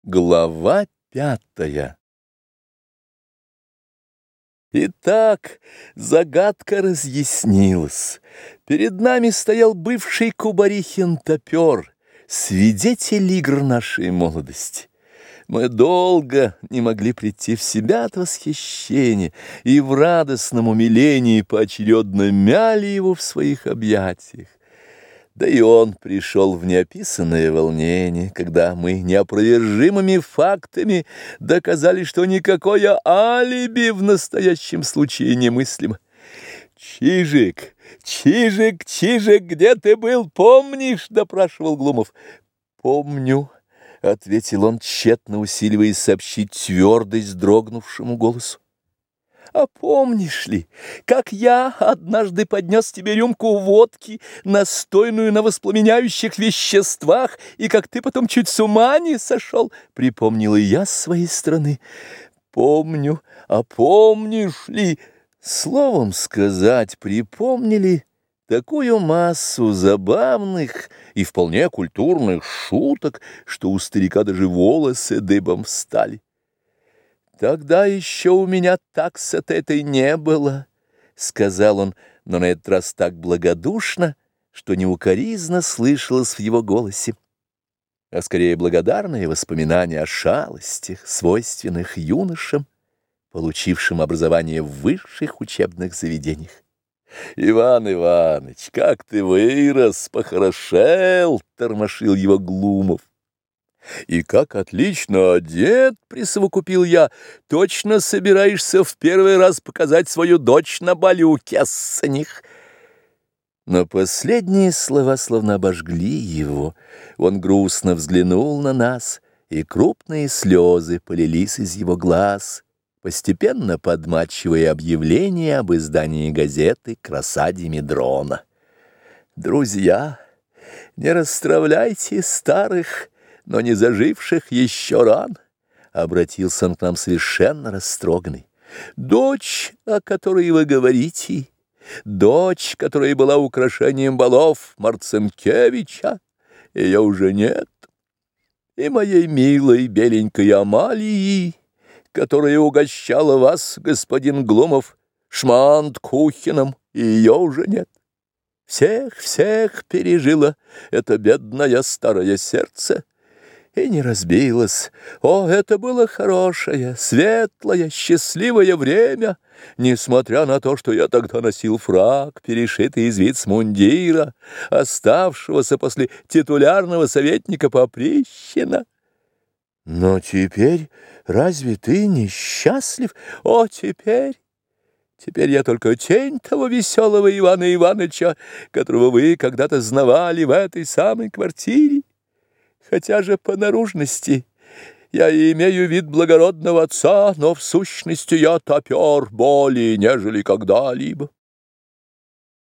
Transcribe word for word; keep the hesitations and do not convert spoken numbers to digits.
Глава пятая. Итак, загадка разъяснилась. Перед нами стоял бывший Кубарихин-топер, свидетель игр нашей молодости. Мы долго не могли прийти в себя от восхищения и в радостном умилении поочередно мяли его в своих объятиях. Да и он пришел в неописанное волнение, когда мы неопровержимыми фактами доказали, что никакое алиби в настоящем случае немыслимо. «Чижик, Чижик, Чижик, где ты был, помнишь?» — допрашивал Глумов. «Помню», — ответил он, тщетно усиливаясь сообщить твердость дрогнувшему голосу. «А помнишь ли, как я однажды поднес тебе рюмку водки, настойную на воспламеняющих веществах, и как ты потом чуть с ума не сошел?» — припомнила я с своей стороны. «Помню, а помнишь ли?» Словом сказать, припомнили такую массу забавных и вполне культурных шуток, что у старика даже волосы дыбом встали. «Тогда еще у меня такса-то этой не было», — сказал он, но на этот раз так благодушно, что неукоризно слышалось в его голосе, а скорее благодарное воспоминание о шалостях, свойственных юношам, получившим образование в высших учебных заведениях. «Иван Иваныч, как ты вырос, похорошел!» — тормошил его Глумов. «И как отлично одет!» — присовокупил я. «Точно собираешься в первый раз показать свою дочь на балу Кессаних?» Но последние слова словно обожгли его. Он грустно взглянул на нас, и крупные слезы полились из его глаз, постепенно подмачивая объявление об издании газеты «Краса Димедрона». «Друзья, не расстравляйте старых, но не заживших еще ран», — обратился он к нам совершенно растроганный. «Дочь, о которой вы говорите, дочь, которая была украшением балов Марцинкевича, ее уже нет, и моей милой беленькой Амалии, которая угощала вас, господин Глумов, шмант-кухеном, и ее уже нет. Всех-всех пережило это бедное старое сердце и не разбилось. О, это было хорошее, светлое, счастливое время, несмотря на то, что я тогда носил фрак, перешитый из вицмундира, оставшегося после титулярного советника Поприщина. Но теперь разве ты несчастлив? О, теперь... Теперь я только тень того веселого Ивана Ивановича, которого вы когда-то знавали в этой самой квартире. Хотя же по наружности я имею вид благородного отца, но в сущности я топер более, нежели когда-либо.